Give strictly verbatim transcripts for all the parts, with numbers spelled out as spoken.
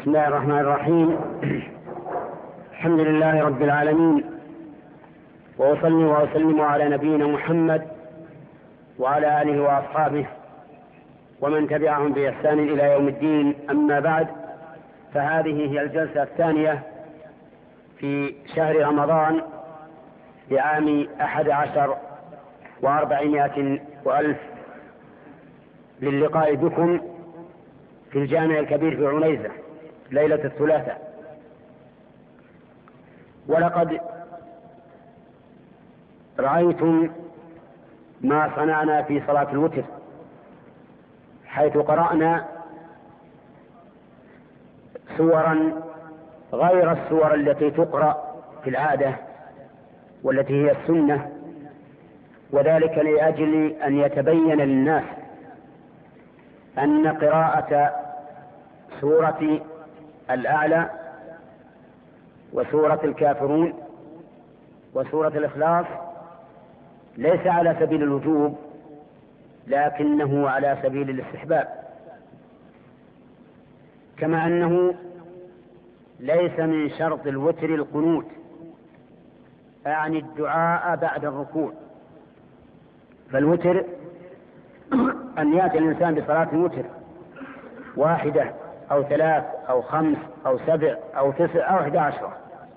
بسم الله الرحمن الرحيم. الحمد لله رب العالمين، وأصلي وأسلم على نبينا محمد وعلى آله وأصحابه ومن تبعهم بإحسان إلى يوم الدين. أما بعد، فهذه هي الجلسة الثانية في شهر رمضان لعام أحد عشر وأربعمائة وألف للقاء بكم في الجامع الكبير في عنيزة ليلة الثلاثاء. ولقد رأيتم ما صنعنا في صلاة الوتر، حيث قرأنا سورا غير السور التي تقرأ في العادة والتي هي السنة، وذلك لأجل أن يتبين للناس أن قراءة سورة الأعلى وسورة الكافرون وسورة الإخلاص ليس على سبيل الوجوب، لكنه على سبيل الاستحباب، كما أنه ليس من شرط الوتر القنوت، أعني الدعاء بعد الركوع. فالوتر أن يأتي الإنسان بصلاة الوتر واحدة أو ثلاث أو خمس أو سبع أو تسع أو أحد عشر،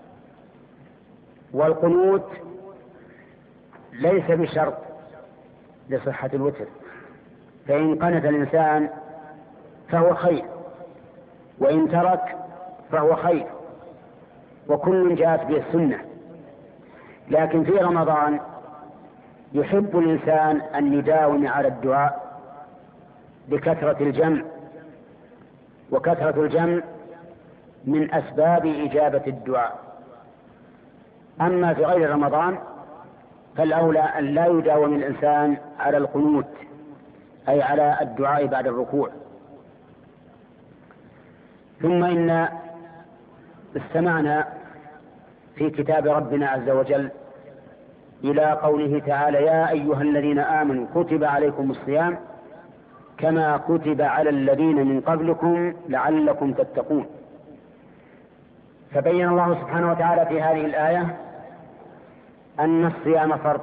والقنوت ليس بشرط لصحة الوتر، فإن قنت الإنسان فهو خير، وإن ترك فهو خير، وكل جاءت به السنة. لكن في رمضان يحب الإنسان أن يداوم على الدعاء بكثرة الجمع، وكثرة الجمع من أسباب إجابة الدعاء. أما في غير رمضان فالأولى أن لا يداوم الإنسان على القنوت، أي على الدعاء بعد الركوع. ثم إن استمعنا في كتاب ربنا عز وجل إلى قوله تعالى: يا أيها الذين آمنوا كتب عليكم الصيام كما كتب على الذين من قبلكم لعلكم تتقون. فبين الله سبحانه وتعالى في هذه الآية أن الصيام فرض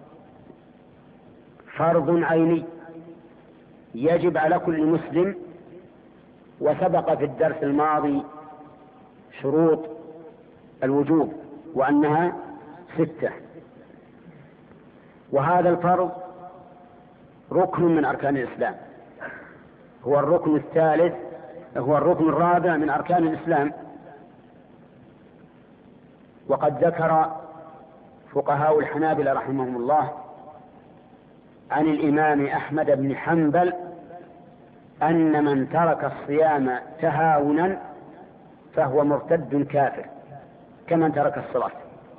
فرض عيني يجب على كل مسلم، وسبق في الدرس الماضي شروط الوجوب وأنها ستة، وهذا الفرض ركن من أركان الإسلام، هو الركن الثالث هو الركن الرابع من أركان الإسلام. وقد ذكر فقهاء الحنابلة رحمهم الله عن الإمام أحمد بن حنبل أن من ترك الصيام تهاونا فهو مرتد كافر كمن ترك الصلاة.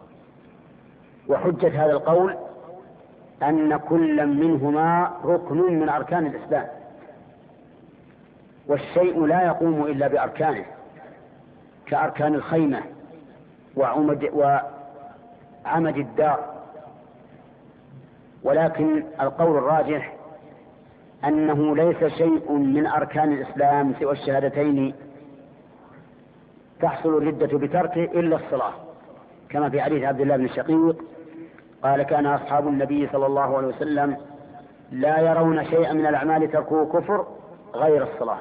وحجة هذا القول أن كل منهما ركن من أركان الإسلام، والشيء لا يقوم إلا بأركانه، كأركان الخيمة وعمد, وعمد الدار. ولكن القول الراجح أنه ليس شيء من أركان الإسلام سوى الشهادتين تحصل الردة بتركه إلا الصلاة، كما في حديث عبد الله بن الشقيق قال: كان أصحاب النبي صلى الله عليه وسلم لا يرون شيئا من الأعمال تركوه كفر غير الصلاة.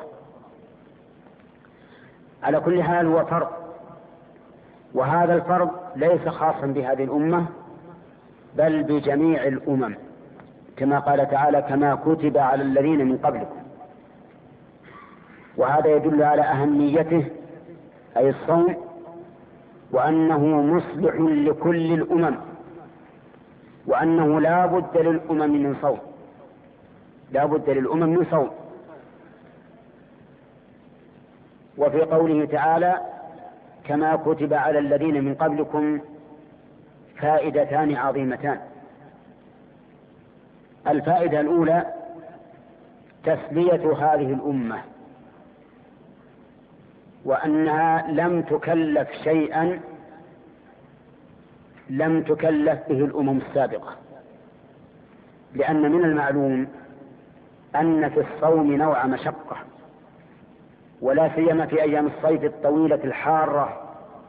على كل حال هو فرض، وهذا الفرض ليس خاصا بهذه الأمة بل بجميع الأمم، كما قال تعالى: كما كتب على الذين من قبلكم. وهذا يدل على أهميته، أي الصوم، وأنه مصلح لكل الأمم، وأنه لا بد للأمم من صوم، لا بد للأمم من صوم. وفي قوله تعالى: كما كتب على الذين من قبلكم فائدتان عظيمتان. الفائدة الأولى تسلية هذه الأمة، وأنها لم تكلف شيئا لم تكلف به الأمم السابقة، لأن من المعلوم أن في الصوم نوع مشقة، ولا سيما في أيام الصيف الطويلة الحارة،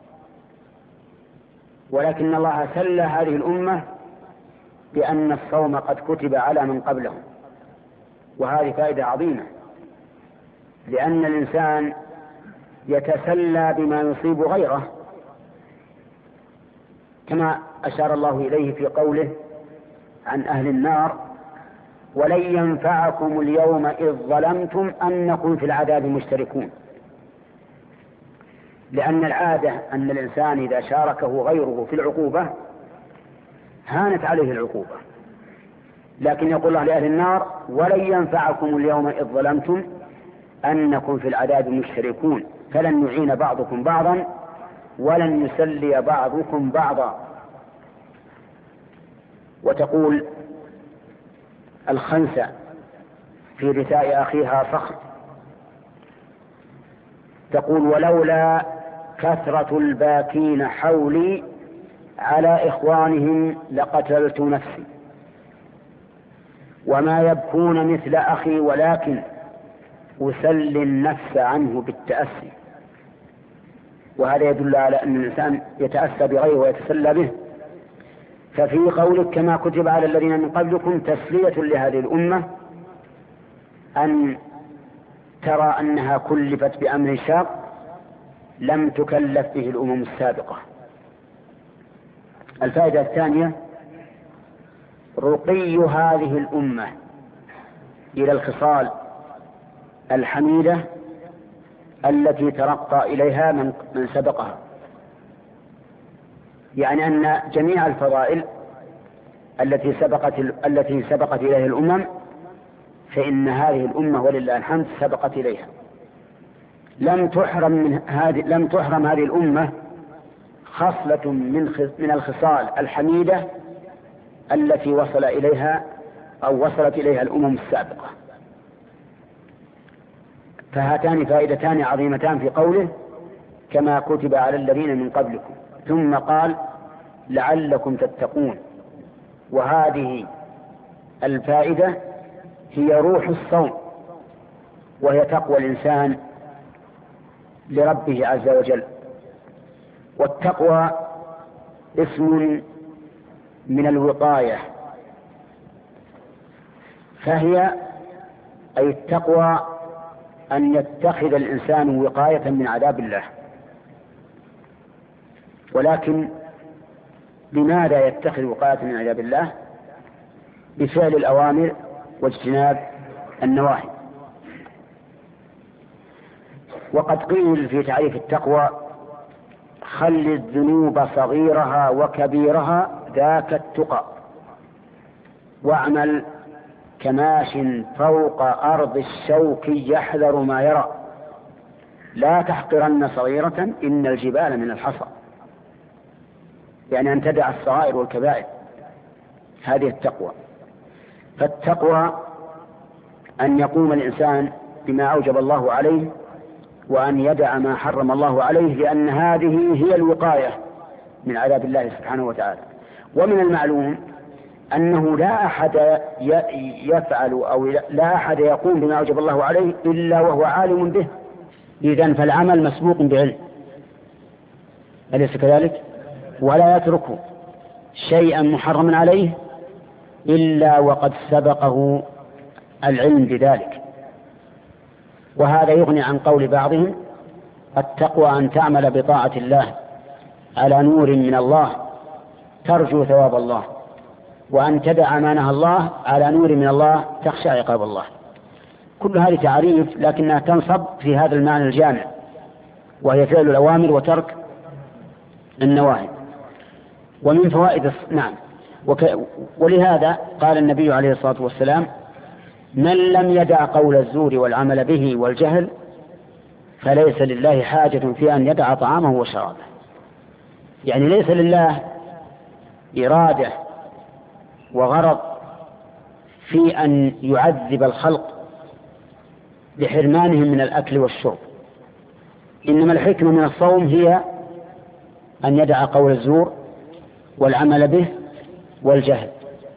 ولكن الله سلى هذه الأمة بأن الصوم قد كتب على من قبلهم، وهذه فائدة عظيمة، لأن الإنسان يتسلى بما يصيب غيره، كما أشار الله إليه في قوله عن أهل النار: ولن ينفعكم اليوم إذ ظلمتم أنكم في العذاب مشتركون. لأن العادة أن الإنسان إذا شاركه غيره في العقوبة هانت عليه العقوبة، لكن يقول الله لأهل النار: ولن ينفعكم اليوم إذ ظلمتم أنكم في العذاب مشتركون، فلن يعين بعضكم بعضا ولن يسلي بعضكم بعضا. وتقول الخنسة في رثاء أخيها صخر، تقول: ولولا كثرة الباكين حولي على إخوانهم لقتلت نفسي، وما يبكون مثل أخي ولكن أسلي النفس عنه بالتأسي. وهذا يدل على أن الإنسان يتأسى بغيره ويتسلى به. ففي قولك كما كتب على الذين من قبلكم تسلية لهذه الأمة أن ترى أنها كلفت بأمر شاق لم تكلف به الأمم السابقة. الفائدة الثانية: رقي هذه الأمة إلى الخصال الحميدة التي ترقى إليها من من سبقها، يعني أن جميع الفضائل التي سبقت التي سبقت إليها الأمم فإن هذه الأمة ولله الحمد سبقت إليها. لم تحرم من هذه لم تحرم هذه الأمة خصلة من من الخصال الحميدة التي وصل إليها أو وصلت إليها الأمم السابقة. فهاتان فائدتان عظيمتان في قوله كما كتب على الذين من قبلكم، ثم قال لعلكم تتقون. وهذه الفائدة هي روح الصوم، وهي تقوى الإنسان لربه عز وجل. والتقوى اسم من الوقاية، فهي أي التقوى أن يتخذ الإنسان وقاية من عذاب الله. ولكن لماذا يتخذ وقاية من عذاب الله؟ بفعل الأوامر واجتناب النواهي. وقد قيل في تعريف التقوى: خل الذنوب صغيرها وكبيرها ذاك التقى، واعمل كماش فوق أرض الشوك يحذر ما يرى، لا تحقرن صغيرة إن الجبال من الحصى. يعني أن تدع الصغائر والكبائر، هذه التقوى. فالتقوى أن يقوم الإنسان بما أوجب الله عليه وأن يدع ما حرم الله عليه، لأن هذه هي الوقاية من عذاب الله سبحانه وتعالى. ومن المعلوم أنه لا أحد يفعل أو لا أحد يقوم بما أوجب الله عليه إلا وهو عالم به، إذن فالعمل مسبوق بعلم، أليس كذلك؟ ولا يترك شيئا محرما عليه إلا وقد سبقه العلم بذلك. وهذا يغني عن قول بعضهم: التقوى أن تعمل بطاعة الله على نور من الله ترجو ثواب الله، وأن تدع ما نهى الله على نور من الله تخشى عقاب الله. كل هذه تعريف لكنها تنصب في هذا المعنى الجامع، وهي فعل الأوامر وترك النواهي. ومن فوائد نعم وك... ولهذا قال النبي عليه الصلاة والسلام: من لم يدع قول الزور والعمل به والجهل فليس لله حاجة في أن يدع طعامه وشرابه. يعني ليس لله إرادة وغرض في أن يعذب الخلق لحرمانهم من الأكل والشرب، إنما الحكمة من الصوم هي أن يدع قول الزور والعمل به والجهل.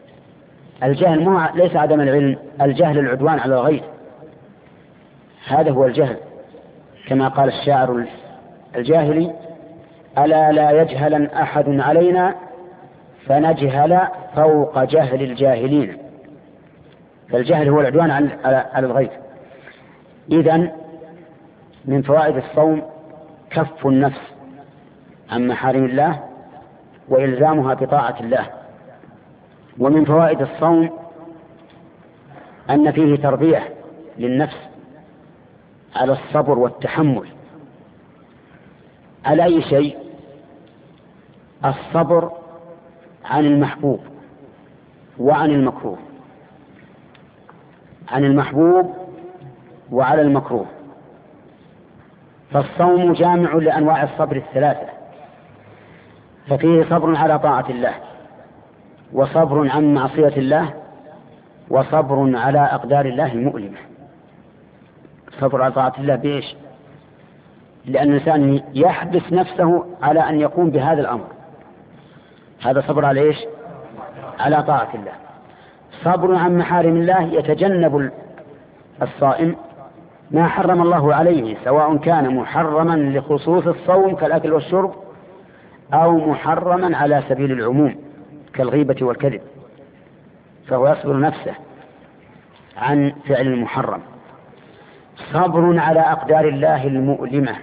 الجهل مو ليس عدم العلم، الجهل العدوان على الغير، هذا هو الجهل. كما قال الشاعر الجاهلي: ألا لا يجهلن أحد علينا فنجهل فوق جهل الجاهلين. فالجهل هو العدوان على الغير. إذن من فوائد الصوم كف النفس عن محارم الله وإلزامها بطاعة الله. ومن فوائد الصوم أن فيه تربية للنفس على الصبر والتحمل على أي شيء. الصبر عن المحبوب وعن المكروه، عن المحبوب وعلى المكروه. فالصوم جامع لأنواع الصبر الثلاثة، ففيه صبر على طاعة الله، وصبر عن معصية الله، وصبر على أقدار الله المؤلمة. صبر على طاعة الله بإيش؟ لأن الإنسان يحبس نفسه على أن يقوم بهذا الأمر، هذا صبر على إيش؟ على طاعة الله. صبر عن محارم الله، يتجنب الصائم ما حرم الله عليه، سواء كان محرما لخصوص الصوم كالأكل والشرب، أو محرما على سبيل العموم كالغيبة والكذب، فهو يصبر نفسه عن فعل المحرم. صبر على أقدار الله المؤلمة،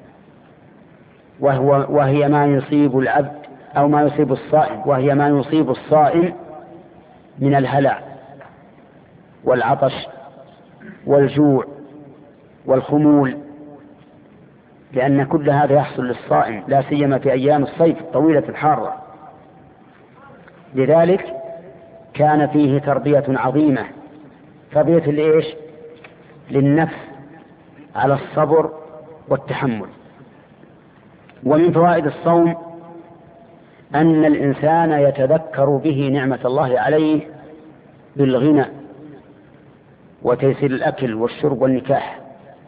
وهو وهي ما يصيب العبد أو ما يصيب الصائم، وهي ما يصيب الصائم من الهلع والعطش والجوع والخمول، لأن كل هذا يحصل للصائم لا سيما في أيام الصيف الطويلة الحارة. لذلك كان فيه تربية عظيمة، تربية لإيش؟ للنفس على الصبر والتحمل. ومن فوائد الصوم أن الإنسان يتذكر به نعمة الله عليه بالغنى وتيسير الأكل والشرب والنكاح،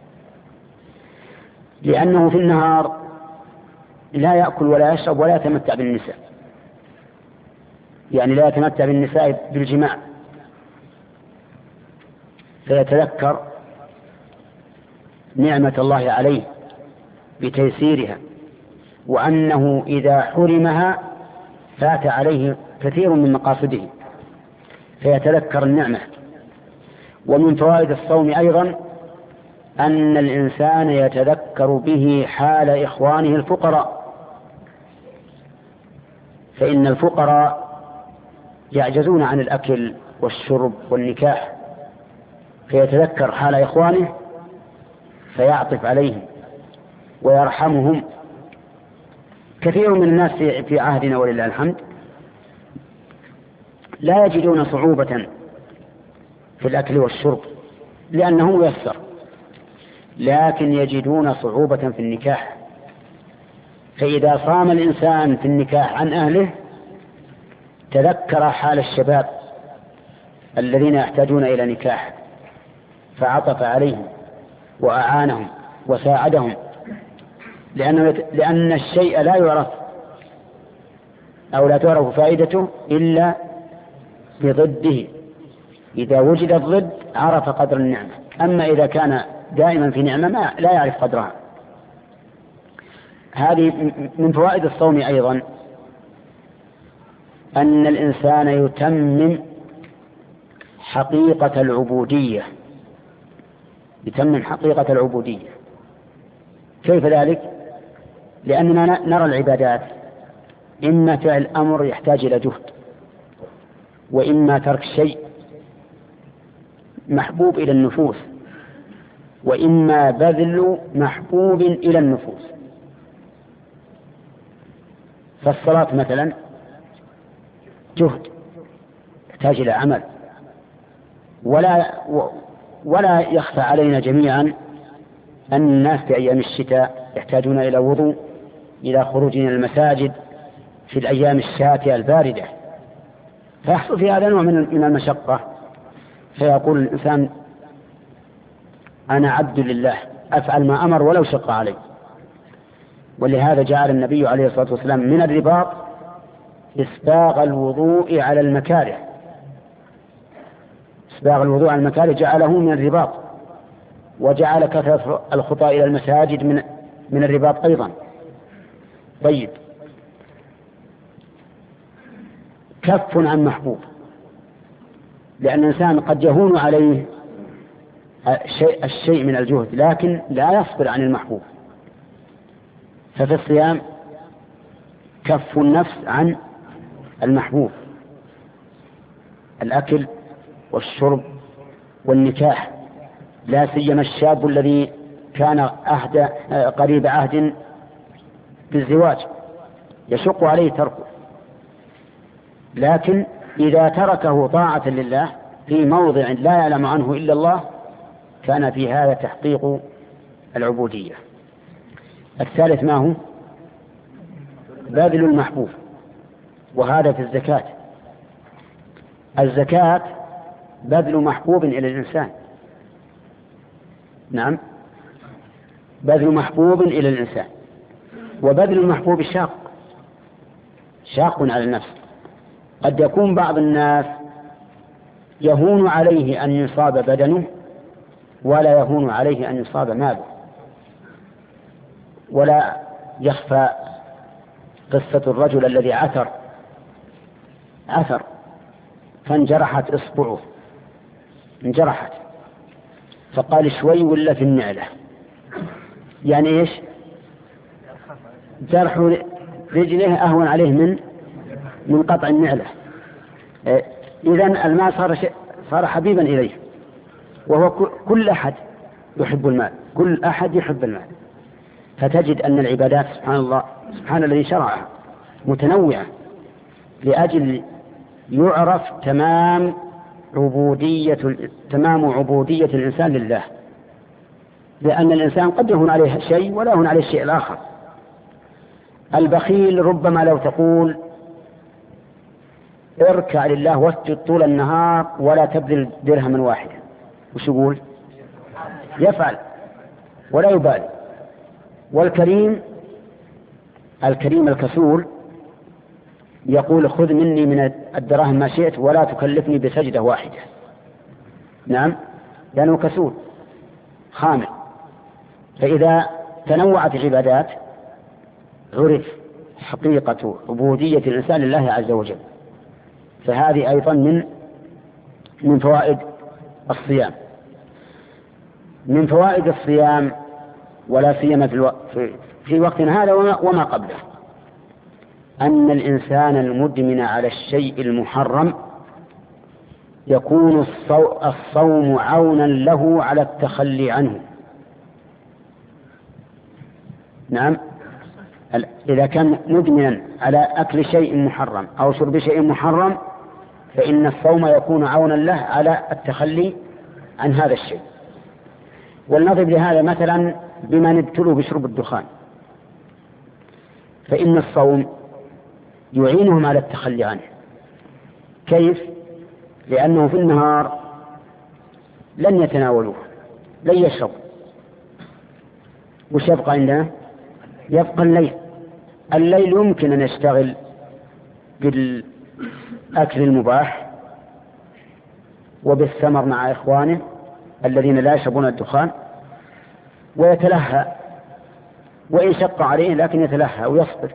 لأنه في النهار لا يأكل ولا يشرب ولا يتمتع بالنساء، يعني لا يتمتع بالنساء بالجماع، فيتذكر نعمة الله عليه بتيسيرها، وأنه إذا حرمها فات عليه كثير من مقاصده، فيتذكر النعمة. ومن فوائد الصوم أيضا أن الإنسان يتذكر به حال إخوانه الفقراء، فإن الفقراء يعجزون عن الأكل والشرب والنكاح، فيتذكر حال إخوانه فيعطف عليهم ويرحمهم. كثير من الناس في عهدنا ولله الحمد لا يجدون صعوبة في الأكل والشرب لأنه يسر، لكن يجدون صعوبة في النكاح. فإذا صام الإنسان في النكاح عن أهله تذكر حال الشباب الذين يحتاجون إلى نكاح فعطف عليهم وأعانهم وساعدهم، لأن لأن الشيء لا يعرف أو لا تعرف فائدته إلا بضده. إذا وجد الضد عرف قدر النعمة، أما إذا كان دائما في نعمة ما لا يعرف قدرها. هذه من فوائد الصوم أيضا أن الإنسان يتمم حقيقة العبودية، يتمم حقيقة العبودية. كيف ذلك؟ لأننا نرى العبادات إما فعل أمر يحتاج إلى جهد، وإما ترك شيء محبوب إلى النفوس، وإما بذل محبوب إلى النفوس. فالصلاة مثلا جهد يحتاج إلى عمل، ولا ولا يخفى علينا جميعا أن الناس في أيام الشتاء يحتاجون إلى وضوء إلى خروج من المساجد في الأيام الشاتئة الباردة، فيحصل في هذا نوع من المشقة، فيقول الإنسان أنا عبد لله أفعل ما أمر ولو شق علي. ولهذا جعل النبي عليه الصلاة والسلام من الرباط إسباغ الوضوء على المكاره، إسباغ الوضوء على المكاره جعله من الرباط، وجعل كثرة الخطى إلى المساجد من من الرباط أيضا. طيب، كف عن محبوب، لأن الإنسان قد يهون عليه الشيء, الشيء من الجهد لكن لا يصبر عن المحبوب. ففي الصيام كف النفس عن المحبوب، الأكل والشرب والنكاح، لا سيما الشاب الذي كان عهد قريب عهد بالزواج يشق عليه تركه، لكن إذا تركه طاعة لله في موضع لا يعلم عنه إلا الله كان في هذا تحقيق العبودية. الثالث ما هو؟ بذل المحبوب، وهذا في الزكاة. الزكاة بذل محبوب إلى الإنسان. نعم، بذل محبوب إلى الإنسان، وبذل المحبوب شاق شاق على النفس. قد يكون بعض الناس يهون عليه أن يصاب بدنه ولا يهون عليه أن يصاب ماله. ولا يخفى قصة الرجل الذي عثر عثر فانجرحت إصبعه، انجرحت، فقال شوي ولا في النعلة. يعني إيش؟ جرح رجله أهون عليه من من قطع النعلة. إذن المال صار صار حبيبا إليه، وهو كل أحد يحب المال، كل أحد يحب المال. فتجد أن العبادات سبحان الله سبحان الذي شرعها متنوعة لأجل يعرف تمام عبودية تمام عبودية الإنسان لله، لأن الإنسان قد يهون عليه شيء ولا يهون عليه الشيء الآخر. البخيل ربما لو تقول اركع لله واسجد طول النهار ولا تبذل درهما واحدا، وش يقول؟ يفعل ولا يبالي. والكريم الكريم الكسول يقول خذ مني من الدراهم ما شئت ولا تكلفني بسجدة واحدة. نعم، لأنه كسول خامل. فإذا تنوعت العبادات عرف حقيقة عبودية الإنسان لله عز وجل. فهذه أيضا من من فوائد الصيام. من فوائد الصيام ولا سيما في, الو... في... في وقتنا هذا وما... وما قبله أن الإنسان المدمن على الشيء المحرم يكون الصو... الصوم عونا له على التخلي عنه. نعم، إذا كان مدمنا على أكل شيء محرم أو شرب شيء محرم فإن الصوم يكون عونا له على التخلي عن هذا الشيء. ولنضرب لهذا مثلا بمن ابتلوا بشرب الدخان، فإن الصوم يعينهم على التخلي عنه. كيف؟ لأنه في النهار لن يتناولوه، لن يشرب، وش يبقى عندنا؟ يبقى الليل. الليل يمكن أن يشتغل بالأكل المباح وبالثمر مع إخوانه الذين لا يشربون الدخان ويتلهى، وإن شق عليه لكن يتلهى ويصبر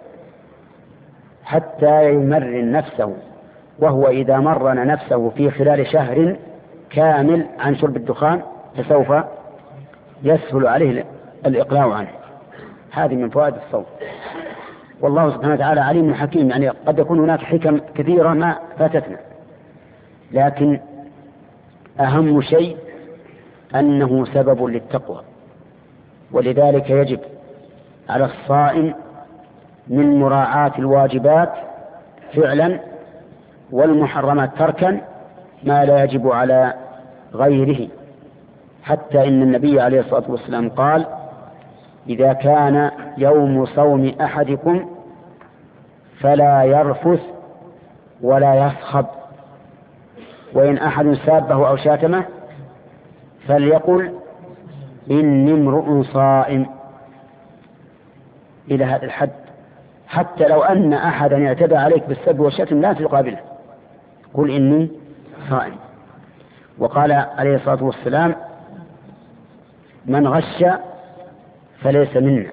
حتى يمرن نفسه. وهو إذا مرن نفسه في خلال شهر كامل عن شرب الدخان فسوف يسهل عليه الإقلاع عنه. هذه من فوائد الصوم. والله سبحانه وتعالى عليم حكيم، يعني قد يكون هناك حكم كثيرة ما فاتتنا، لكن أهم شيء أنه سبب للتقوى. ولذلك يجب على الصائم من مراعاة الواجبات فعلا والمحرمات تركا ما لا يجب على غيره. حتى إن النبي عليه الصلاة والسلام قال إذا كان يوم صوم أحدكم فلا يرفث ولا يصخب، وإن أحد سابه أو شاتمه فليقل إني امرؤ صائم، إلى هذا الحد. حتى لو أن أحدا اعتدى عليك بالسب والشتم لا تقابله، قل إني صائم. وقال عليه الصلاة والسلام من غش فليس منا.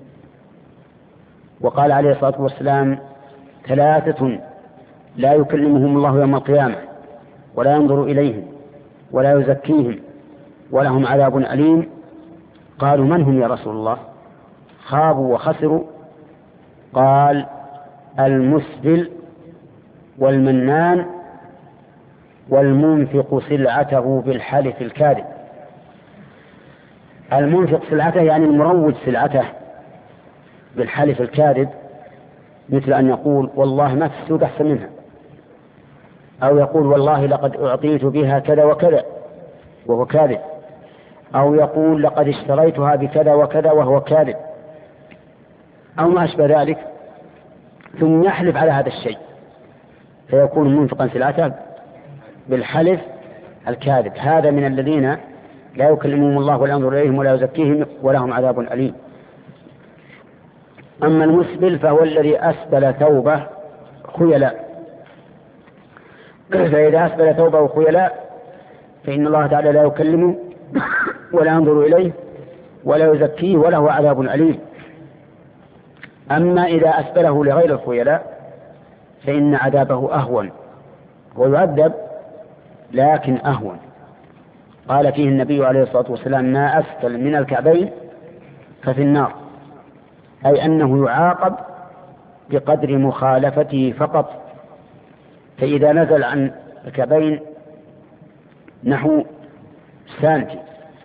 وقال عليه الصلاة والسلام ثلاثة لا يكلمهم الله يوم القيامة ولا ينظر إليهم ولا يزكيهم ولهم عذاب أليم. قالوا من هم يا رسول الله؟ خابوا وخسروا. قال المسبل والمنان والمنفق سلعته بالحلف الكاذب. المنفق سلعته يعني المروج سلعته بالحلف الكاذب، مثل أن يقول والله ما في السوق أحسن منها، أو يقول والله لقد أعطيت بها كذا وكذا وهو كاذب، أو يقول لقد اشتريتها بكذا وكذا وهو كاذب، أو ما أشبه ذلك، ثم يحلف على هذا الشيء فيكون منفقا سلعته بالحلف الكاذب. هذا من الذين لا يكلمهم الله ولا ينظر إليهم ولا يزكيهم ولهم عذاب أليم. أما المسبل فهو الذي أسبل ثوبه خيلاء، فإذا أسبل ثوبه خيلاء فإن الله تعالى لا يكلمه ولا ينظر إليه ولا يزكيه وله عذاب أليم. أما إذا أسبله لغير الخيلاء فإن عذابه أهون، ويعذب لكن أهون. قال فيه النبي عليه الصلاة والسلام ما أسفل من الكعبين ففي النار، أي أنه يعاقب بقدر مخالفته فقط. فإذا نزل عن الكعبين نحو سانتي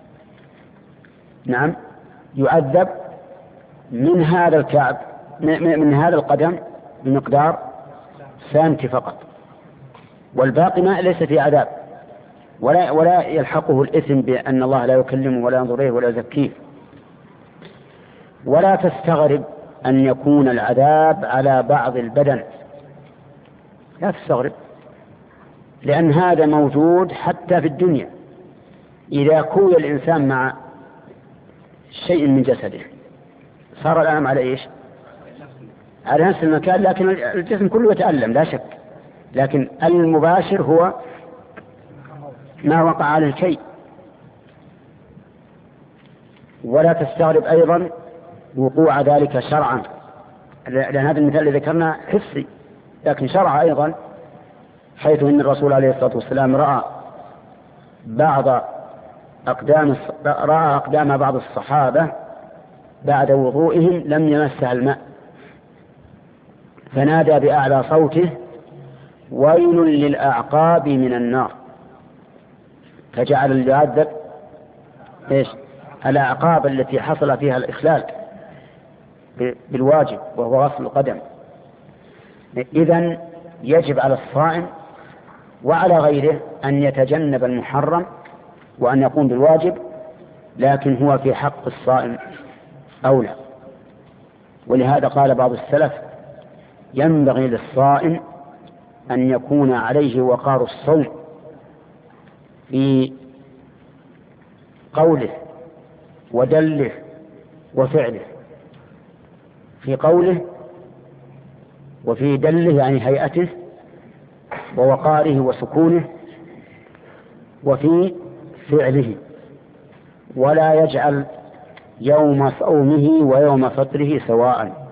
نعم يعذب من هذا الكعب من هذا القدم بمقدار سانتي فقط، والباقي ما ليس في عذاب، ولا, ولا يلحقه الإثم بأن الله لا يكلمه ولا ينظر إليه ولا يزكيه. ولا تستغرب أن يكون العذاب على بعض البدن، لا تستغرب، لأن هذا موجود حتى في الدنيا. إذا كوي الإنسان مع شيء من جسده صار الألم على إيش؟ على نفس المكان، لكن الجسم كله يتألم لا شك، لكن المباشر هو ما وقع على الشيء. ولا تستغرب أيضا وقوع ذلك شرعا، لأن هذا المثال الذي ذكرنا حسي، لكن شرع أيضا، حيث إن الرسول عليه الصلاة والسلام رأى بعض أقدام رأى أقدام بعض الصحابة بعد وضوئهم لم يمسها الماء، فنادى بأعلى صوته ويل للأعقاب من النار، فجعل يعذب إيش؟ الأعقاب التي حصل فيها الإخلال بالواجب وهو غسل القدم. إذن يجب على الصائم وعلى غيره أن يتجنب المحرم وأن يقوم بالواجب، لكن هو في حق الصائم أولى. ولهذا قال بعض السلف ينبغي للصائم أن يكون عليه وقار الصوم في قوله ودله وفعله، في قوله وفي دله يعني هيئته ووقاره وسكونه، وفي فعله، ولا يجعل يوم صومه ويوم فطره سواء.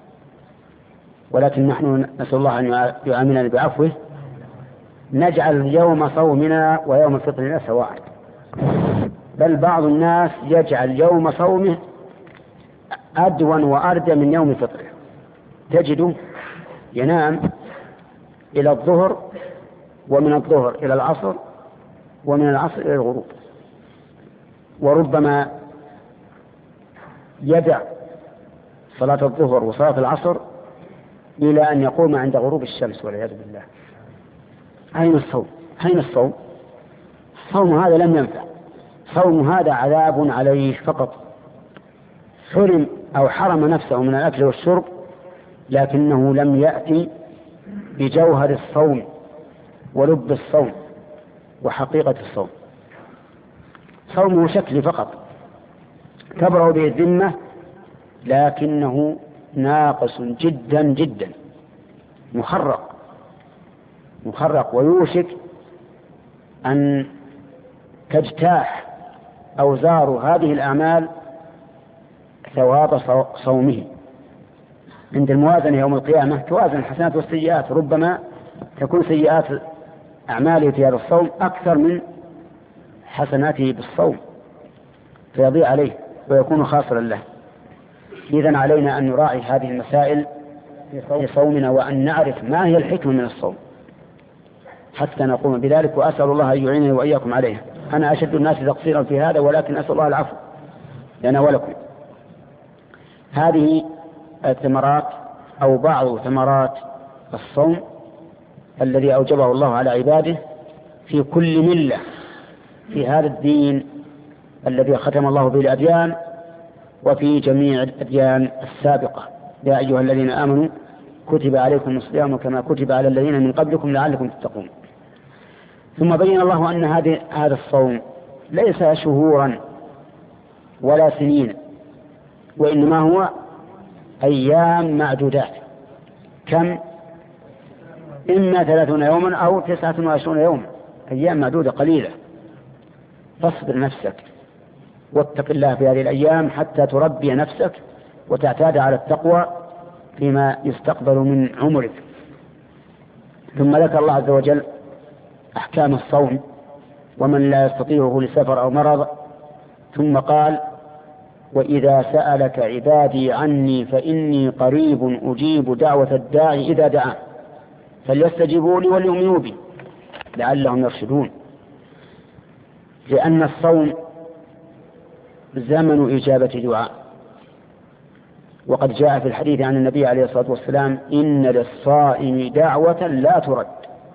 ولكن نحن نسأل الله أن يعاملنا بعفوه، نجعل يوم صومنا ويوم فطرنا سواء، بل بعض الناس يجعل يوم صومه أدون وأردى من يوم فطره، تجده ينام إلى الظهر ومن الظهر إلى العصر ومن العصر إلى الغروب، وربما يدع صلاة الظهر وصلاة العصر إلى أن يقوم عند غروب الشمس والعياذ بالله. أين الصوم؟ أين الصوم؟ صوم هذا لم ينفع، صوم هذا عذاب عليه فقط. حرم أو حرم نفسه من الأكل والشرب، لكنه لم يأتي بجوهر الصوم ولب الصوم وحقيقة الصوم. صومه شكلي فقط تبرأ به الذمة، لكنه ناقص جدا جدا، محرق محرق ويوشك أن تجتاح أوزار هذه الأعمال ثواب صومه. عند الموازنة يوم القيامة توازن الحسنات والسيئات، ربما تكون سيئات أعماله في هذا الصوم أكثر من حسناته بالصوم فيضيع عليه ويكون خاسرا له. إذن علينا أن نراعي هذه المسائل في صومنا، وأن نعرف ما هي الحكمة من الصوم حتى نقوم بذلك، وأسأل الله أن يعينني وإياكم عليها. أنا أشد الناس تقصيرا في هذا، ولكن أسأل الله العفو لنا ولكم. هذه الثمرات أو بعض ثمرات الصوم الذي أوجبه الله على عباده في كل ملة في هذا الدين الذي ختم الله به الأديان وفي جميع الأديان السابقة. يا أيها الذين آمنوا كتب عليكم الصيام كما كتب على الذين من قبلكم لعلكم تتقون. ثم بين الله أن هذا الصوم ليس شهورا ولا سنين، وإنما هو أيام معدودات. كم؟ إما ثلاثون يوما أو تسعة وعشرون يوما، أيام معدودة قليلة. فاصبر نفسك واتق الله في هذه الأيام حتى تربي نفسك وتعتاد على التقوى فيما يستقبل من عمرك. ثم ذكر الله عز وجل أحكام الصوم ومن لا يستطيعه لسفر أو مرض، ثم قال وإذا سألك عبادي عني فإني قريب أجيب دعوة الداعي إذا دعان فليستجيبوا لي وليؤمنوا بي لعلهم يرشدون. لأن الصوم زمن إجابة دعاء، وقد جاء في الحديث عن النبي عليه الصلاة والسلام إن للصائم دعوة لا ترد،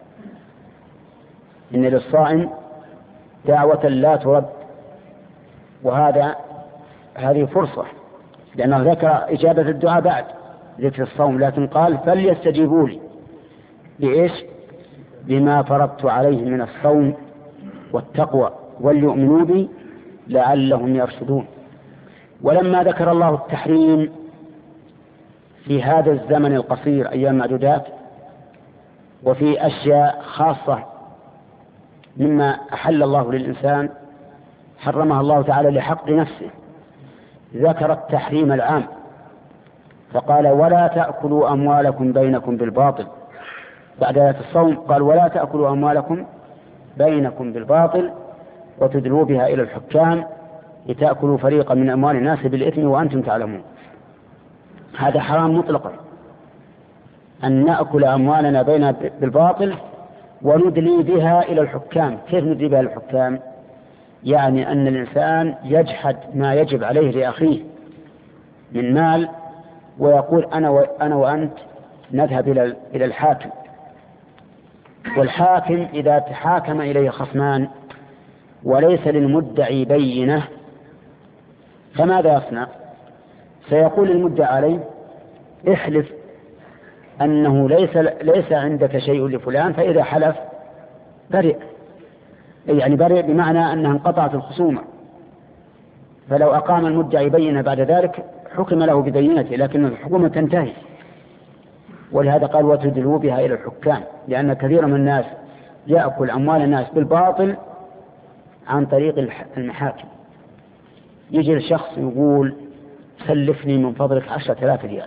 إن للصائم دعوة لا ترد. وهذا هذه فرصة، لأنه ذكر إجابة الدعاء بعد ذكر الصوم، لكن قال فليستجيبوا لي بإيش؟ بما فرضت عليهم من الصوم والتقوى وليؤمنوا بي لعلهم يرشدون. ولما ذكر الله التحريم في هذا الزمن القصير أيام معدودات، وفي أشياء خاصة مما أحل الله للإنسان حرمها الله تعالى لحق نفسه، ذكر التحريم العام فقال ولا تأكلوا أموالكم بينكم بالباطل. بعد آية الصوم قال ولا تأكلوا أموالكم بينكم بالباطل وتدلوا بها إلى الحكام لتأكلوا فريقا من أموال الناس بالإثم وأنتم تعلمون. هذا حرام مطلقا أن نأكل أموالنا بين بالباطل وندلي بها إلى الحكام. كيف ندلي بها إلى الحكام؟ يعني أن الإنسان يجحد ما يجب عليه لأخيه من مال ويقول أنا وأنا وأنت نذهب إلى إلى الحاكم، والحاكم إذا تحاكم إليه خصمان وليس للمدعي بينة فماذا يصنع؟ سيقول المدعى عليه احلف أنه ليس ليس عندك شيء لفلان، فإذا حلف برئ، يعني برئ بمعنى أنها انقطعت الخصومة. فلو أقام المدعي بينة بعد ذلك حكم له ببينته، لكن الحكومة تنتهي. ولهذا قال وتدلوا بها إلى الحكام، لأن كثير من الناس يأكل أموال الناس بالباطل عن طريق المحاكم. يجي الشخص يقول سلفني من فضلك عشرة آلاف ريال،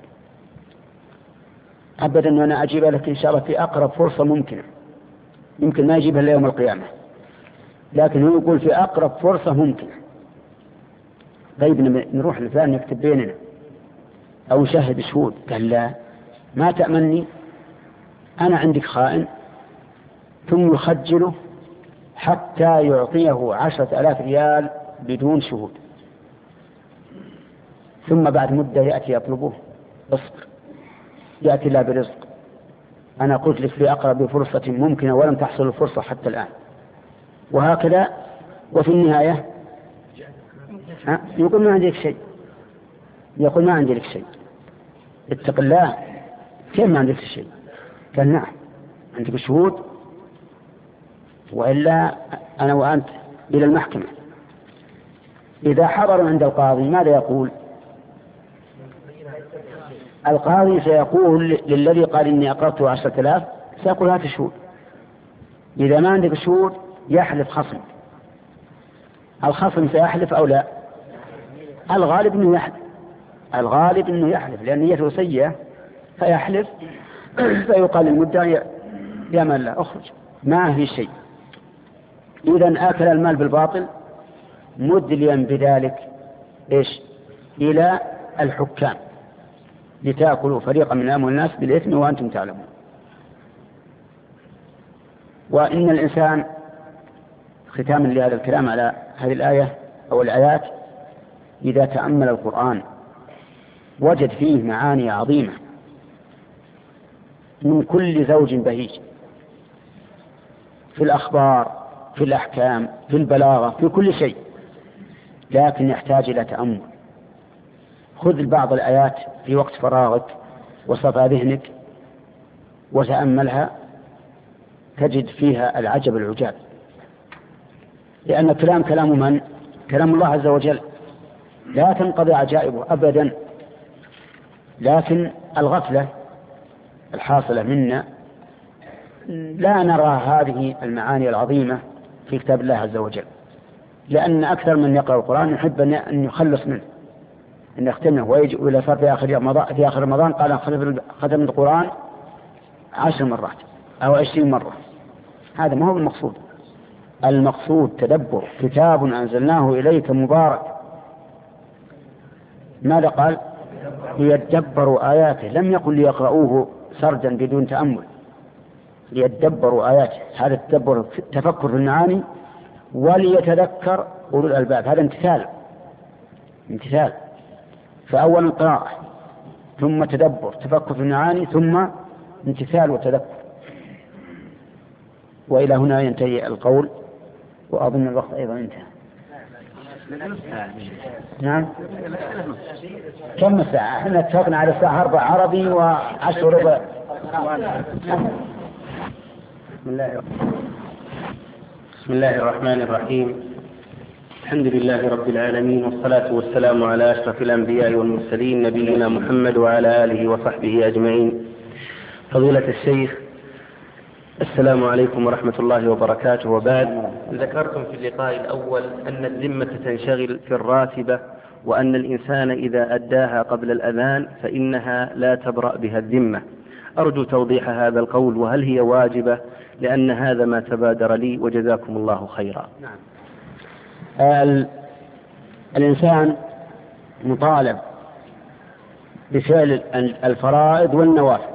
أبدا وأنا أجيب لك إن شاء الله في أقرب فرصة ممكنة، يمكن ما يجيبها إلا يوم القيامة، لكن هو يقول في أقرب فرصة ممكنة. طيب نروح لفلان نكتب بيننا أو نشهد شهود. قال لا، ما تأمني، أنا عندك خائن. ثم يخجله حتى يعطيه عشرة آلاف ريال بدون شهود، ثم بعد مدة يأتي يطلبه اصبر، يأتي الله برزق. أنا قلت لك في أقرب فرصة ممكنة ولم تحصل الفرصة حتى الآن. وهكذا. وفي النهاية يقول ما عندك شيء، يقول ما عندي لك شيء، اتق الله. كيف ما عندك شيء؟ قال نعم عندك شهود، وإلا أنا وأنت إلى المحكمة. إذا حضروا عند القاضي ماذا يقول؟ القاضي سيقول للذي قال إني أقرضته عشرة آلاف، سيقول هات شهود. إذا ما عندك شهود يحلف خصم. الخصم سيحلف أو لا؟ الغالب أنه يحلف، الغالب أنه يحلف لأن نيته سيئة فيحلف فيقال للمدعي يا من لا أخرج ما في شيء. إذن آكل المال بالباطل مدليا بذلك إيش؟ إلى الحكام لتأكلوا فريقا من أموال الناس بالإثم وأنتم تعلمون. وإن الإنسان ختاما لهذا الكلام على هذه الآية أو الآيات إذا تأمل القرآن وجد فيه معاني عظيمة من كل زوج بهيج، في الأخبار، في الأحكام، في البلاغة، في كل شيء، لكن يحتاج إلى تأمل. خذ بعض الآيات في وقت فراغك وصفى ذهنك وتأملها تجد فيها العجب العجاب، لأن الكلام كلام من؟ كلام الله عز وجل، لا تنقضي عجائبه أبدا. لكن الغفلة الحاصلة منا لا نرى هذه المعاني العظيمة في كتاب الله عز وجل، لأن أكثر من يقرأ القرآن يحب أن يخلص منه، أن يختمه ويجي إلى صار في آخر رمضان في آخر رمضان قال ختم القرآن عشر مرات أو عشرين مرة. هذا ما هو المقصود. المقصود تدبر، كتاب أنزلناه إليك مبارك. ماذا قال؟ ليدبروا آياته، لم يقل ليقرؤوه سردا بدون تأمل، ليدبروا آياته. هذا التدبر تفكر في المعاني وليتذكر أولو الألباب. هذا امتثال، امتثال. فأولا قراءة ثم تدبر تفكر في المعاني ثم امتثال وتذكر. وإلى هنا ينتهي القول، وأظن الوقت أيضا انتهى. نعم كم ساعة؟ احنا اتفقنا على الساعة أربع عربي وعشر ربع. بسم الله بسم الله الرحمن الرحيم. الحمد لله رب العالمين، والصلاة والسلام على أشرف الأنبياء والمرسلين نبينا محمد وعلى آله وصحبه أجمعين. فضيلة الشيخ، السلام عليكم ورحمة الله وبركاته. وبعد، ذكرتم في اللقاء الأول أن الذمة تنشغل في الراتبة، وأن الإنسان إذا أداها قبل الأذان فإنها لا تبرأ بها الذمة. أرجو توضيح هذا القول، وهل هي واجبة؟ لأن هذا ما تبادر لي، وجزاكم الله خيرا. نعم. الإنسان مطالب بفعل الفرائض والنوافل،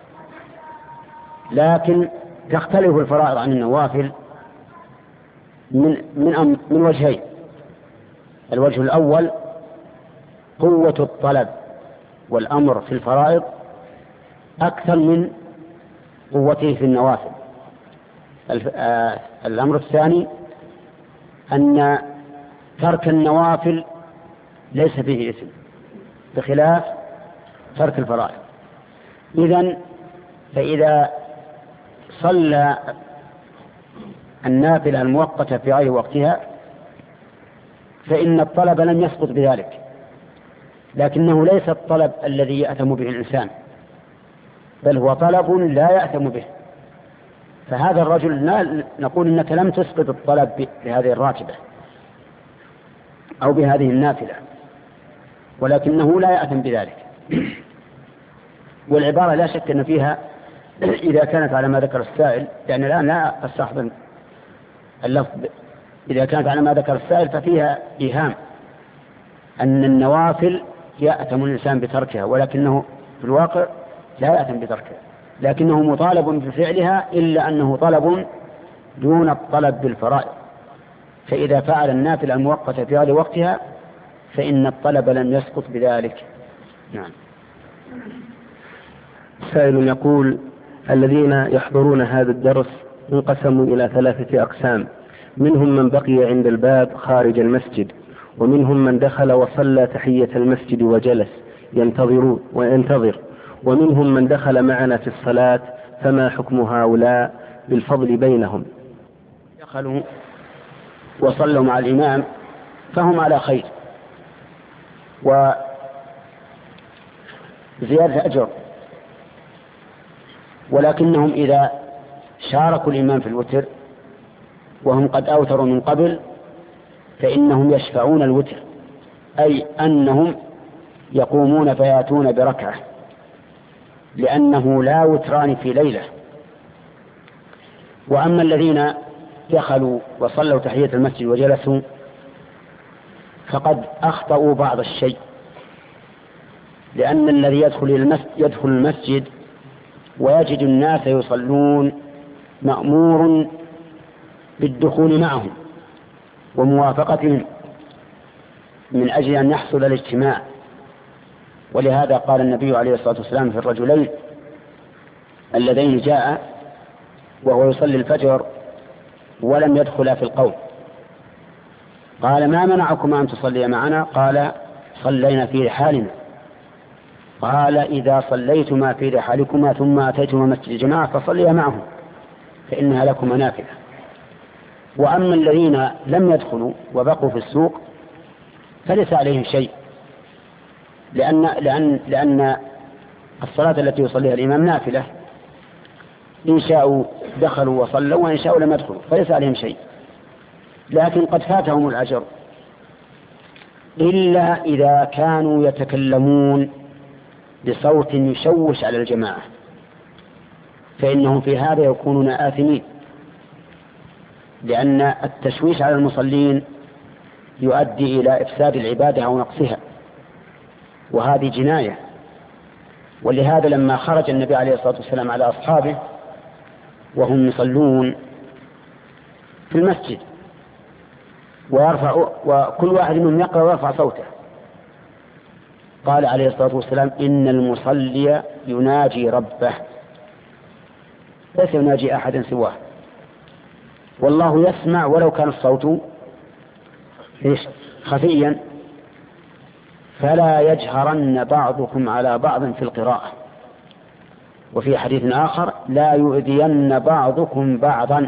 لكن تختلف الفرائض عن النوافل من من من وجهين. الوجه الأول قوة الطلب والأمر في الفرائض أكثر من قوته في النوافل. الأمر الثاني أن ترك النوافل ليس فيه إثم بخلاف ترك الفرائض. إذن فإذا صلى النافلة المؤقتة في غير وقتها فإن الطلب لم يسقط بذلك، لكنه ليس الطلب الذي يأثم به الإنسان، بل هو طلب لا يأثم به. فهذا الرجل لا نقول إنك لم تسقط الطلب بهذه الراتبة أو بهذه النافلة، ولكنه لا يأثم بذلك. والعبارة لا شك أن فيها إذا كانت على ما ذكر السائل، يعني الآن لا أستحضر اللفظ، إذا كانت على ما ذكر السائل ففيها إيهام أن النوافل يأثم الإنسان بتركها، ولكنه في الواقع لا يأثم بتركها، لكنه مطالب بفعلها، إلا أنه طلب دون الطلب بالفرائض. فإذا فعل النافلة المؤقتة في غير وقتها فإن الطلب لم يسقط بذلك. نعم. سائل يقول: الذين يحضرون هذا الدرس انقسموا إلى ثلاثة أقسام، منهم من بقي عند الباب خارج المسجد، ومنهم من دخل وصلى تحية المسجد وجلس ينتظر وينتظر ومنهم من دخل معنا في الصلاة، فما حكم هؤلاء بالفضل بينهم؟ دخلوا وصلوا مع الإمام فهم على خير وزيادة أجر، ولكنهم إذا شاركوا الإمام في الوتر وهم قد أوتروا من قبل فإنهم يشفعون الوتر، أي أنهم يقومون فياتون بركعة، لأنه لا وتران في ليلة. وأما الذين دخلوا وصلوا تحية المسجد وجلسوا فقد أخطأوا بعض الشيء، لأن الذي يدخل المسجد, يدخل المسجد ويجد الناس يصلون مأمور بالدخول معهم وموافقتهم من أجل أن يحصل الاجتماع. ولهذا قال النبي عليه الصلاة والسلام في الرجلين اللذين جاء وهو يصلي الفجر ولم يدخلا في القوم، قال: ما منعكما أن تصليا معنا؟ قال: صلينا في رحالنا. قال: إذا صليتما في رحالكما ثم أتيتما مسجد الجماعة فصليا معهم فإنها لكما نافلة. وأما الذين لم يدخلوا وبقوا في السوق فليس عليهم شيء، لأن, لأن, لأن الصلاة التي يصليها الإمام نافلة، إن شاءوا دخلوا وصلوا وإن شاءوا لم يدخلوا فليس عليهم شيء، لكن قد فاتهم الأجر إلا إذا كانوا يتكلمون بصوت يشوش على الجماعة، فإنهم في هذا يكونون آثمين، لأن التشويش على المصلين يؤدي إلى إفساد العبادة أو نقصها، وهذه جناية. ولهذا لما خرج النبي عليه الصلاة والسلام على أصحابه وهم يصلون في المسجد ويرفع وكل واحد منهم يقرأ ويرفع صوته، قال عليه الصلاة والسلام: إن المصلي يناجي ربه ليس يناجي أحدا سواه، والله يسمع ولو كان الصوت خفيا، فلا يجهرن بعضكم على بعض في القراءة. وفي حديث آخر: لا يؤذين بعضكم بعضا.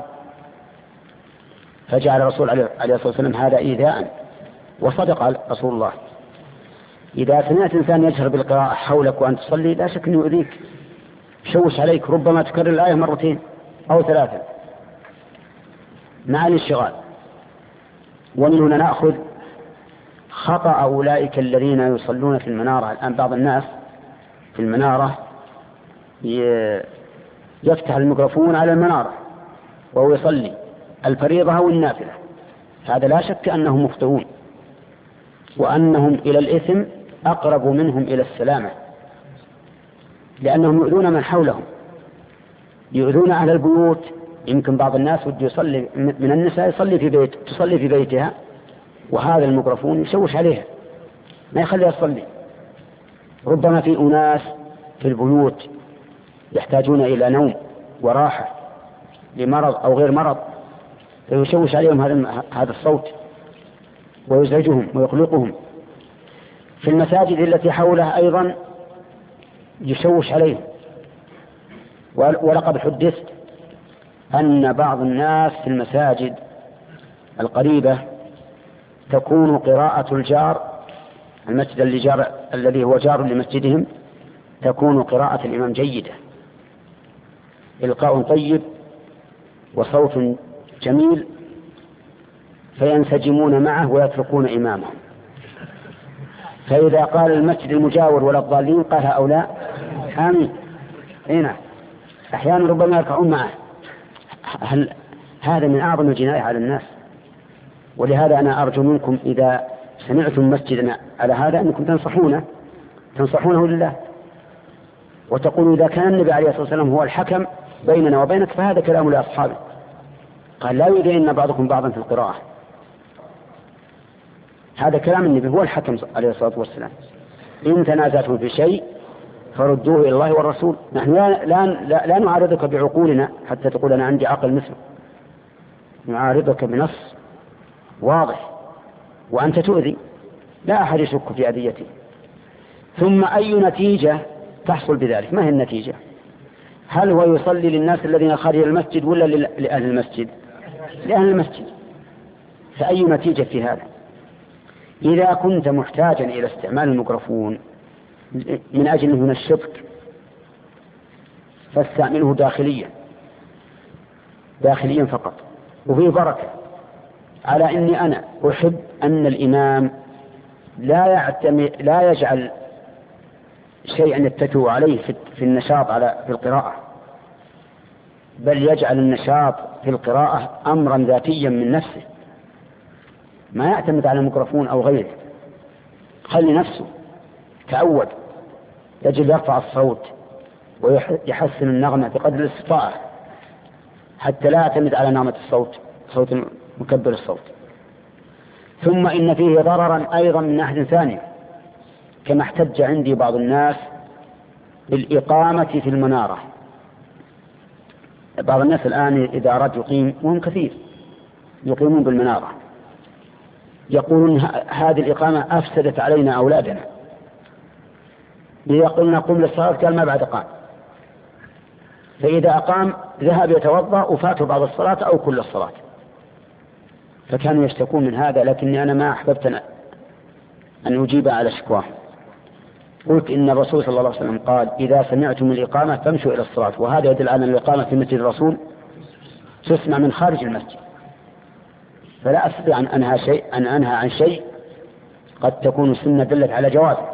فجعل الرسول عليه الصلاة والسلام هذا إيذاء، وصدق رسول الله. إذا سمعت إنسان يجهر بالقراءة حولك وأن تصلي لا شك أنه يؤذيك، شوش عليك، ربما تكرر الآية مرتين أو ثلاثة مع الانشغال. ومن هنا نأخذ خطأ أولئك الذين يصلون في المنارة. الآن بعض الناس في المنارة يفتح الميكروفون على المنارة وهو يصلي الفريضة أو النافلة، هذا لا شك أنهم مخطئون، وأنهم إلى الإثم أقرب منهم إلى السلامة، لأنهم يؤذون من حولهم، يؤذون أهل البيوت. يمكن بعض الناس وده يصلي من النساء يصلي في بيت تصلي في بيتها وهذا الميكروفون يشوش عليها ما يخليها تصلي. ربما في أناس في البيوت يحتاجون إلى نوم وراحة لمرض أو غير مرض، فيشوش عليهم هذا هذا الصوت ويزعجهم ويقلقهم. في المساجد التي حولها أيضا يشوش عليهم. ولقد حدثت أن بعض الناس في المساجد القريبة تكون قراءة الجار المسجد اللي جار الذي هو جار لمسجدهم تكون قراءة الإمام جيدة، إلقاء طيب وصوت جميل، فينسجمون معه ويتركون إمامهم. فإذا قال المسجد المجاور ولا الضالين قال هؤلاء آمين. هنا أحيانا ربما يركعون معه. هل هذا من أعظم الجناية على الناس؟ ولهذا أنا أرجو منكم إذا سمعتم مسجدنا على هذا أنكم تنصحونه تنصحونه لله، وتقولوا إذا كان النبي عليه الصلاة والسلام هو الحكم بيننا وبينك فهذا كلام لأصحابه، قال لا يؤذين بعضكم بعضا في القراءة، هذا كلام النبي هو الحكم عليه الصلاة والسلام. إن تنازعتم في شيء فردوه إلى الله والرسول. نحن لا, لا, لا, لا نعارضك بعقولنا حتى تقول أنا عندي عقل مثله، نعارضك بنص واضح وأنت تؤذي، لا أحد يشك في أذيته. ثم أي نتيجة تحصل بذلك؟ ما هي النتيجة؟ هل هو يصلي للناس الذين خارج المسجد ولا لأهل المسجد؟ لأهل المسجد. فأي نتيجة في هذا؟ إذا كنت محتاجا إلى استعمال الميكروفون من أجل هنا الشبك فاستعمله داخليا داخليا فقط وفيه بركة. على إني أنا أحب أن الإمام لا يعتمد لا يجعل شيئا يتكئ عليه في النشاط على في القراءة، بل يجعل النشاط في القراءة أمرا ذاتيا من نفسه، ما يعتمد على ميكروفون أو غيره. خلي نفسه تعود، يجب يرفع الصوت ويحسن النغمة بقدر الاستطاعة حتى لا يعتمد على نغمة الصوت، صوت مكبر الصوت. ثم إن فيه ضررا أيضا من ناحية ثانية، كما احتج عندي بعض الناس بالإقامة في المنارة. بعض الناس الآن إذا أراد يقيم، وهم كثير يقيمون بالمنارة، يقولون هذه الإقامة أفسدت علينا أولادنا، ليقولنا قم للصلاة قال ما بعد أقام، فإذا أقام ذهب يتوضأ وفاته بعض الصلاة أو كل الصلاة، فكانوا يشتكون من هذا. لكني أنا ما أحببت أن أجيب على شكواه، قلت إن الرسول صلى الله عليه وسلم قال إذا سمعتم الإقامة فامشوا إلى الصلاة، وهذا يدل على أن الإقامة في مسجد الرسول تسمع من خارج المسجد، فلا أستطيع أن أنهى شيء أن أنهى عن شيء قد تكون السنة دلت على جوازه.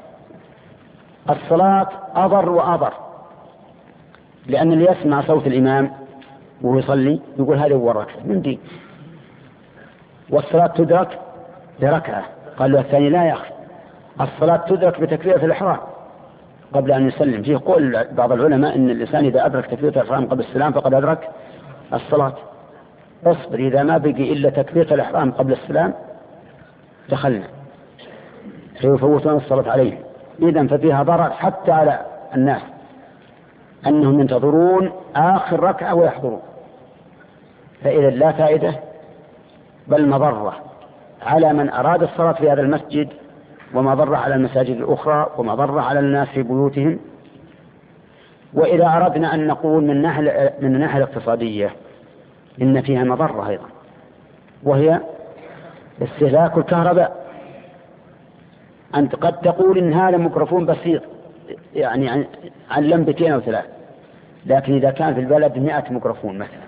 الصلاة أضر وأضر، لأن اللي يسمع صوت الإمام وهو يصلي يقول هذا هو الركعة من دين، والصلاة تدرك بركعة. قال له الثاني لا يا أخي، الصلاة تدرك بتكبيرة الإحرام قبل أن يسلم. فيه قول بعض العلماء إن الإنسان إذا أدرك تكبيرة الإحرام قبل السلام فقد أدرك الصلاة. اصبر، إذا ما بقي إلا تكبيرة الإحرام قبل السلام دخلنا، سيفوتون الصلاة عليه. إذن ففيها ضرر حتى على الناس أنهم ينتظرون آخر ركعة ويحضرون، فإذا لا فائدة بل مضرة على من أراد الصلاة في هذا المسجد، ومضرة على المساجد الأخرى، ومضرة على الناس في بيوتهم. وإذا أردنا أن نقول من ناحية من الناحية الاقتصادية إن فيها مضرة أيضا، وهي استهلاك الكهرباء. أنت قد تقول إن هذا ميكروفون بسيط يعني عن, عن لمبتين أو ثلاث، لكن إذا كان في البلد مئة ميكروفون مثلا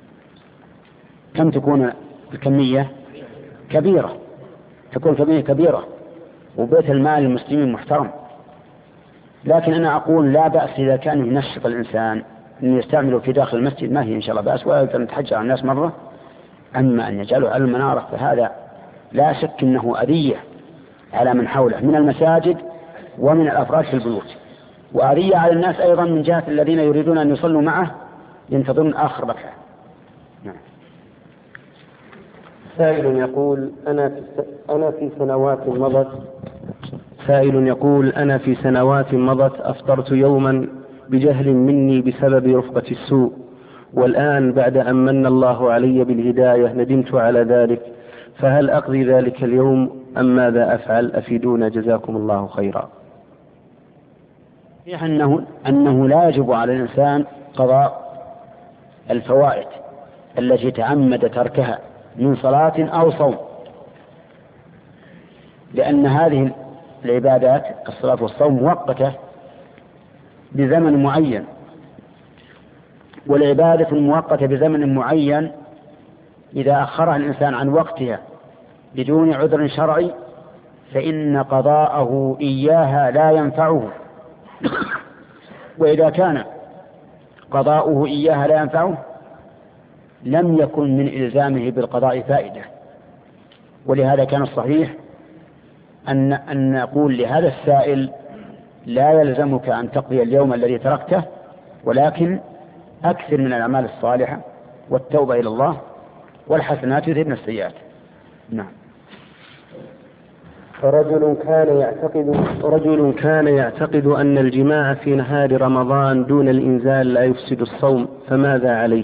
كم تكون الكمية؟ كبيرة، تكون كمية كبيرة، وبيت المال المسلمين محترم. لكن أنا أقول لا بأس إذا كان ينشط الإنسان أن يستعمله في داخل المسجد، ما هي إن شاء الله بأس، ولا نتحجر على الناس مرة. أما أن يجعله على المنارة فهذا لا شك أنه أذية على من حوله من المساجد ومن الأفراد في البيوت، وأذية على الناس أيضا من جهة الذين يريدون أن يصلوا معه ينتظرون آخر ركعة. نعم. سائل يقول أنا في أنا في سنوات مضت سائل يقول أنا في سنوات مضت أفطرت يوما بجهل مني بسبب رفقة السوء، والآن بعد أن من الله علي بالهداية ندمت على ذلك، فهل أقضي ذلك اليوم أم ماذا أفعل؟ أفيدونا جزاكم الله خيرا. أنه, أنه لا يجب على الإنسان قضاء الفوائد التي تعمد تركها من صلاة أو صوم، لأن هذه العبادات الصلاة والصوم مؤقتة بزمن معين، والعبادة المؤقتة بزمن معين إذا أخرها الإنسان عن وقتها بدون عذر شرعي فإن قضاءه إياها لا ينفعه، وإذا كان قضاؤه إياها لا ينفعه لم يكن من إلزامه بالقضاء فائدة. ولهذا كان الصحيح أن, أن نقول لهذا السائل لا يلزمك أن تقضي اليوم الذي تركته، ولكن أكثر من الأعمال الصالحة والتوبة إلى الله، والحسنات يذهبن السيئات. نعم. رجل كان يعتقد رجل كان يعتقد أن الجماع في نهار رمضان دون الإنزال لا يفسد الصوم، فماذا عليه؟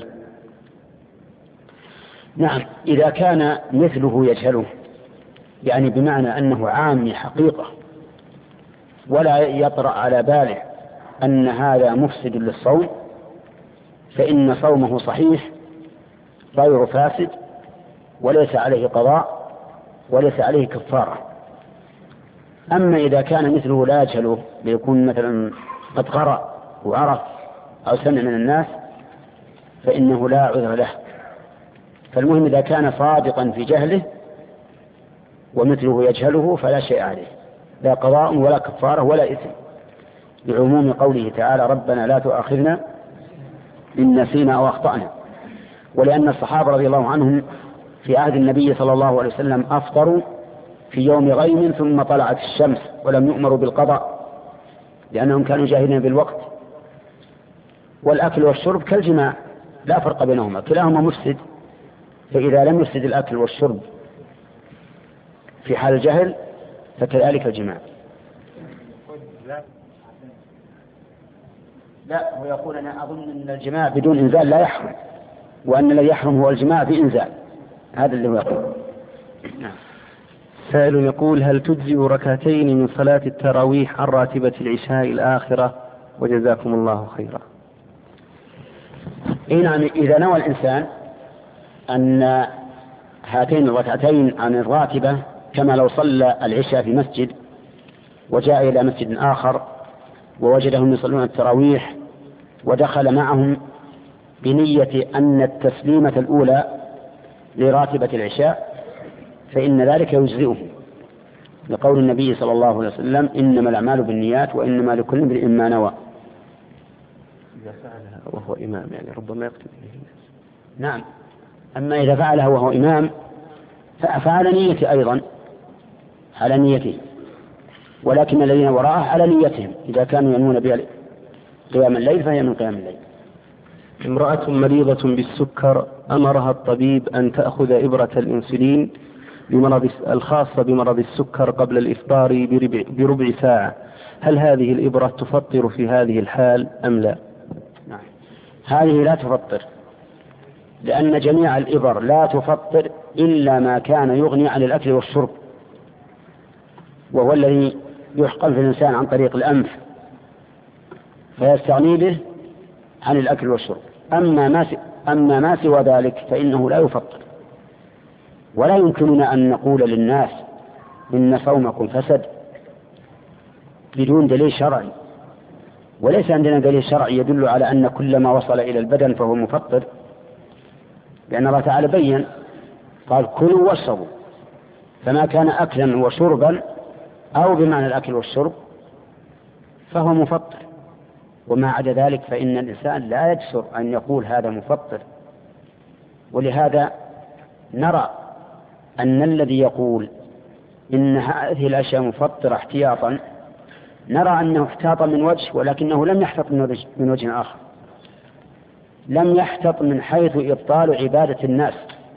نعم، إذا كان مثله يجهله، يعني بمعنى أنه عامي حقيقة ولا يطرأ على باله أن هذا مفسد للصوم، فإن صومه صحيح غير فاسد وليس عليه قضاء وليس عليه كفارة. أما إذا كان مثله لا يجهله، ليكون مثلا قد قرأ وعرف أو سمع من الناس، فإنه لا عذر له، فالمهم إذا كان صادقا في جهله ومثله يجهله فلا شيء عليه، لا قضاء ولا كفارة ولا إثم، لعموم قوله تعالى ربنا لا تؤاخذنا إن نسينا أو أخطأنا. ولأن الصحابة رضي الله عنهم في عهد النبي صلى الله عليه وسلم أفطروا في يوم غيم ثم طلعت الشمس ولم يؤمروا بالقضاء لأنهم كانوا جاهلين بالوقت. والأكل والشرب كالجماع لا فرق بينهما، كلاهما مفسد، فإذا لم يفسد الأكل والشرب في حال الجهل فكذلك الجماع. لا، هو يقول أنا أظن أن الجماع بدون إنزال لا يحرم، وأن الذي يحرم هو الجماع بإنزال، هذا اللي هو يقول. سائل يقول هل تجزئ ركعتين من صلاة التراويح عن راتبة العشاء الآخرة؟ وجزاكم الله خيرا. إيه نعم، إذا نوى الإنسان أن هاتين الركعتين عن الراتبة كما لو صلى العشاء في مسجد وجاء إلى مسجد آخر ووجدهم يصلون التراويح ودخل معهم بنية أن التسليمة الأولى لراتبة العشاء فإن ذلك يجزئه، لقول النبي صلى الله عليه وسلم إنما الأعمال بالنيات وإنما لكل امرئ ما نوى. إذا فعلها وهو إمام يعني ربما يقتدي به الناس. نعم، أما إذا فعلها وهو إمام فعلى نيته أيضا، على نيته، ولكن الذين وراءه على نيتهم إذا كانوا ينوون بها قيام الليل فهي من قيام الليل. امرأة مريضة بالسكر أمرها الطبيب أن تأخذ إبرة الإنسولين بمرض الخاصة بمرض السكر قبل الإفطار بربع, بربع ساعة، هل هذه الإبرة تفطر في هذه الحال أم لا؟ نعم، هذه لا تفطر، لأن جميع الإبر لا تفطر إلا ما كان يغني عن الأكل والشرب، وهو الذي يحقن في الإنسان عن طريق الأنف فيستغني به عن الأكل والشرب. أما ما, أما ما سوى ذلك فإنه لا يفطر. ولا يمكننا أن نقول للناس إن صومكم فسد بدون دليل شرعي، وليس عندنا دليل شرعي يدل على أن كل ما وصل إلى البدن فهو مفطر، لأن الله تعالى بين قال كلوا واشربوا، فما كان أكلا وشربا أو بمعنى الأكل والشرب فهو مفطر، وما عدا ذلك فإن الإنسان لا يجسر أن يقول هذا مفطر. ولهذا نرى أن الذي يقول إن هذه الأشياء مفطرة احتياطا نرى أنه احتاط من وجه، ولكنه لم يحتط من وجه آخر، لم يحتط من حيث إبطال عبادة الناس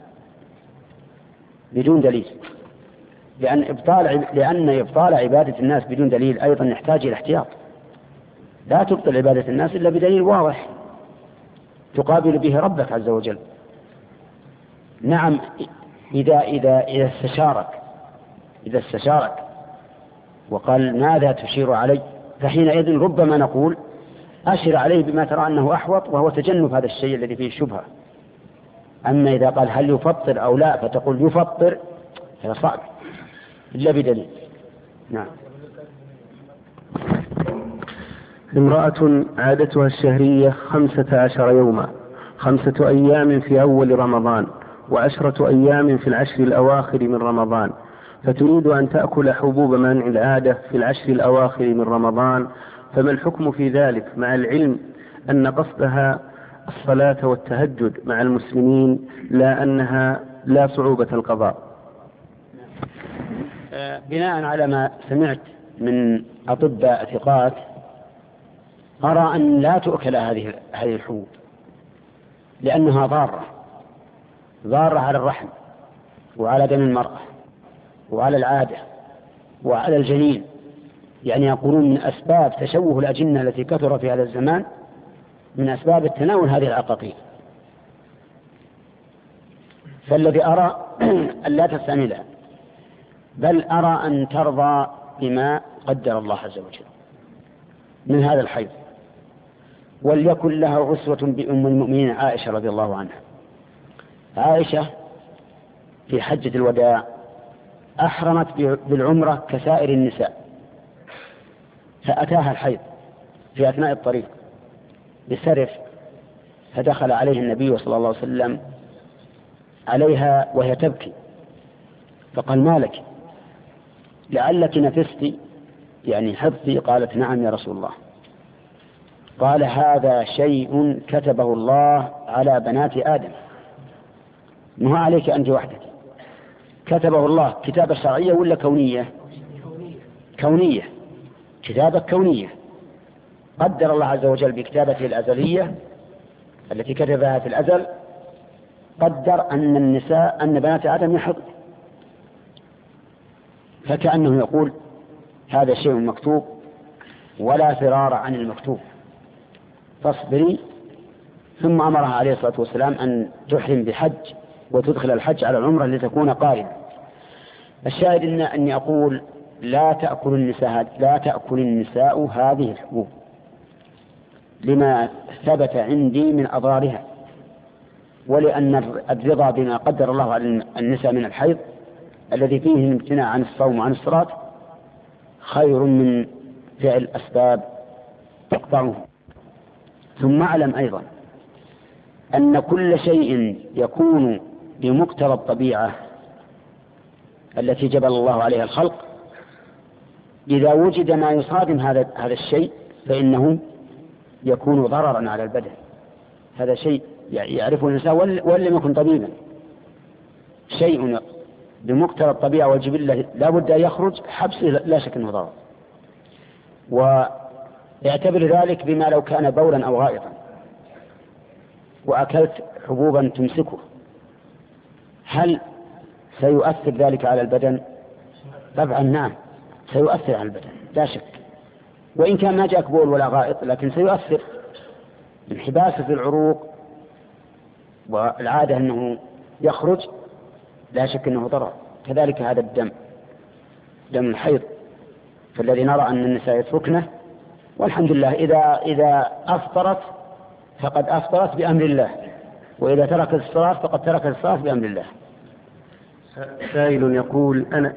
بدون دليل، لأن إبطال, لأن إبطال عبادة الناس بدون دليل أيضا يحتاج إلى احتياط. لا تبطل عبادة الناس إلا بدليل واضح تقابل به ربك عز وجل. نعم، إذا, إذا, إذا استشارك إذا استشارك وقال ماذا تشير علي، فحينئذ ربما نقول أشر عليه بما ترى أنه أحوط، وهو تجنب هذا الشيء الذي فيه شبهة. أما إذا قال هل يفطر أو لا فتقول يفطر هذا صعب إلا بدليل. نعم. امرأة عادتها الشهرية خمسة عشر يوما، خمسة أيام في أول رمضان وعشرة أيام في العشر الأواخر من رمضان، فتريد أن تأكل حبوب منع العادة في العشر الأواخر من رمضان، فما الحكم في ذلك مع العلم أن قصدها الصلاة والتهجد مع المسلمين لا أنها لا صعوبة القضاء؟ بناء على ما سمعت من أطباء ثقات أرى أن لا تؤكل هذه هذه الحبوب، لأنها ضارة ضارة على الرحم وعلى دم المرأة وعلى العادة وعلى الجنين. يعني يقولون من أسباب تشوه الأجنة التي كثر في هذا الزمان من أسباب التناول هذه العقاقير. فالذي أرى أن لا تستعملها، بل أرى أن ترضى بما قدر الله عز وجل من هذا الحيض، وليكن لها أسوة بأم المؤمنين عائشة رضي الله عنها. عائشة في حجة الوداع أحرمت بالعمرة كسائر النساء، فأتاها الحيض في أثناء الطريق بسرف، فدخل عليه النبي صلى الله عليه وسلم عليها وهي تبكي، فقال: ما لك؟ لعلك نفست يعني حفظي؟ قالت: نعم يا رسول الله. قال: هذا شيء كتبه الله على بنات آدم، مو عليك أنت وحدك، كتبه الله. كتابة شرعية ولا كونية؟ كونية، كتابة كونية. قدر الله عز وجل بكتابته الأزلية التي كتبها في الأزل، قدر أن النساء أن بنات آدم يحضن، فكأنه يقول: هذا شيء مكتوب ولا فرار عن المكتوب، فاصبري. ثم أمرها عليه الصلاة والسلام أن تحرم بحج وتدخل الحج على العمرة لتكون قارنة. الشاهد إن أني أقول: لا تأكل النساء لا تأكل النساء هذه الحبوب لما ثبت عندي من أضرارها، ولأن الرضا بما قدر الله على النساء من الحيض الذي فيه الامتناع عن الصوم وعن الصلاة خير من فعل أسباب تقطعه. ثم أعلم أيضا أن كل شيء يكون بمقتضى الطبيعة التي جبل الله عليها الخلق، إذا وجد ما يصادم هذا هذا الشيء فإنه يكون ضررا على البدن. هذا شيء يعرفه الإنسان ولا لم يكن طبيبا. شيء بمقتضى الطبيعة والجبلة لا بد أن يخرج، حبسه لا شك أنه ضرر. ويعتبر ذلك بما لو كان بولا أو غائطا وأكلت حبوبا تمسكه، هل سيؤثر ذلك على البدن؟ طبعا نعم، سيؤثر على البدن لا شك، وإن كان ما جاءك بول ولا غائط لكن سيؤثر. انحباسه في العروق والعادة أنه يخرج لا شك أنه ضرر. كذلك هذا الدم، دم الحيض، فالذي نرى أن النساء يتركنه، والحمد لله إذا إذا أفطرت فقد أفطرت بأمر الله، وإذا تركت الصلاة فقد تركت الصلاة بأمر الله. سائل يقول: أنا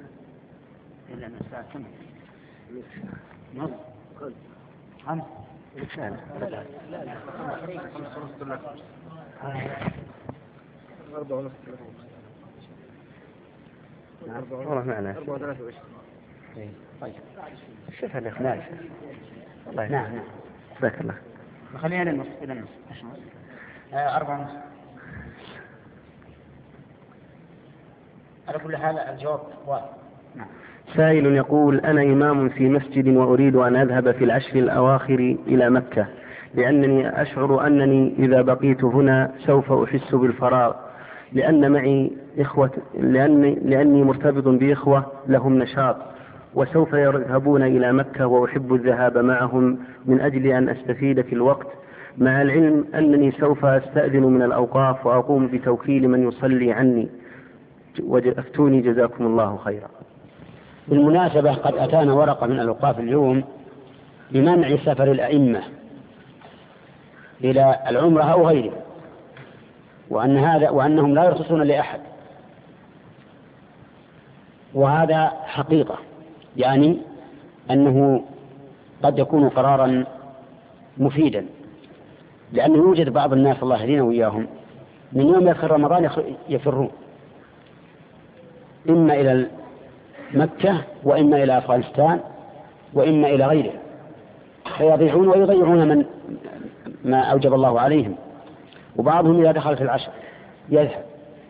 والله معنا طيب شوف هذا نعم طيب نعم جزاك الله. خلينا إلى النص إلى النص أربعة نص. على كل حال الجواب واضح. نعم. سائل يقول: أنا إمام في مسجد وأريد أن أذهب في العشر الأواخر إلى مكة، لأنني أشعر أنني إذا بقيت هنا سوف أحس بالفراغ، لأن معي إخوة لأني, لأني مرتبط بإخوة لهم نشاط وسوف يذهبون إلى مكة، وأحب الذهاب معهم من أجل أن أستفيد في الوقت، مع العلم أنني سوف أستأذن من الأوقاف وأقوم بتوكيل من يصلي عني، وأفتوني جزاكم الله خيرا. بالمناسبة قد أتانا ورقة من الأوقاف اليوم بمنع سفر الأئمة إلى العمرة أو غيره، وأن هذا وأنهم لا يرخصون لأحد، وهذا حقيقة، يعني أنه قد يكون قرارا مفيدا، لأنه يوجد بعض الناس الله يهدينا وإياهم من يوم يدخل رمضان يفرون إما إلى مكة وإما إلى أفغانستان وإما إلى غيره، فيضيعون ويضيعون من ما أوجب الله عليهم. وبعضهم إذا دخل في العشر يذهب،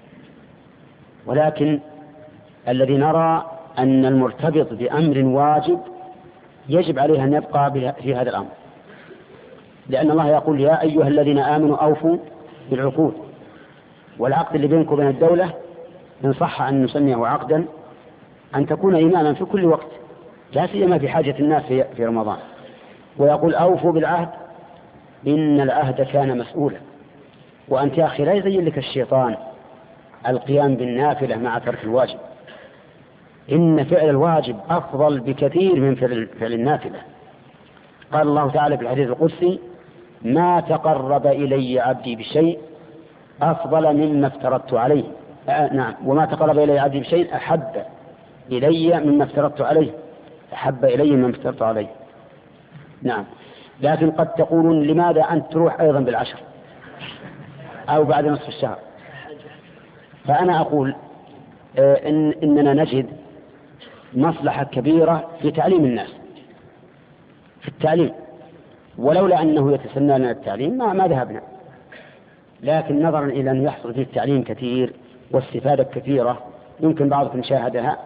ولكن الذي نرى أن المرتبط بأمر واجب يجب عليه أن يبقى في هذا الأمر، لأن الله يقول: يا أيها الذين آمنوا أوفوا بالعقود. والعقد اللي بينك وبين الدولة إن صح أن نسميه عقدا أن تكون إماما في كل وقت، لا سيما في حاجة الناس في رمضان. ويقول: أوفوا بالعهد إن العهد كان مسؤولا. وأنت يا أخي لا يزين لك الشيطان القيام بالنافلة مع ترك الواجب، إن فعل الواجب أفضل بكثير من فعل النافلة. قال الله تعالى في الحديث القدسي: ما تقرب إلي عبدي بشيء أفضل مما افترضت عليه. آه نعم وما تقرب إلي عبدي بشيء أحب إلي مما افترضت عليه أحب إلي مما افترضت عليه. نعم. لكن قد تقولون: لماذا أنت تروح أيضا بالعشر أو بعد نصف الشهر؟ فأنا أقول إن إننا نجد مصلحة كبيرة في تعليم الناس، في التعليم، ولولا أنه يتسنى لنا التعليم ما, ما ذهبنا، لكن نظرا إلى أن يحصل فيه التعليم كثير واستفادة كثيرة يمكن بعضكم شاهدها،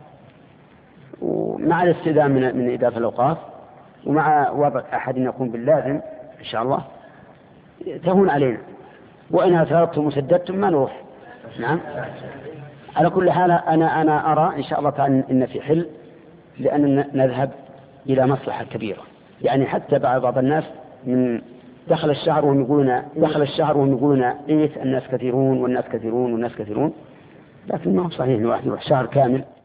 ومع الاستئذان من, من إدارة الأوقاف ومع وضع أحد يقوم باللازم إن شاء الله تهون علينا، وإن اعترضتم وسددتم ما نروح. نعم. على كل حال أنا أنا أرى إن شاء الله تعالى إن في حل، لأن نذهب إلى مصلحة كبيرة. يعني حتى بعض الناس من دخل الشهر وهم يقولون دخل الشهر وهم يقولون إيه الناس كثيرون والناس كثيرون والناس كثيرون، لكن ما هو صحيح إن واحد يروح شهر كامل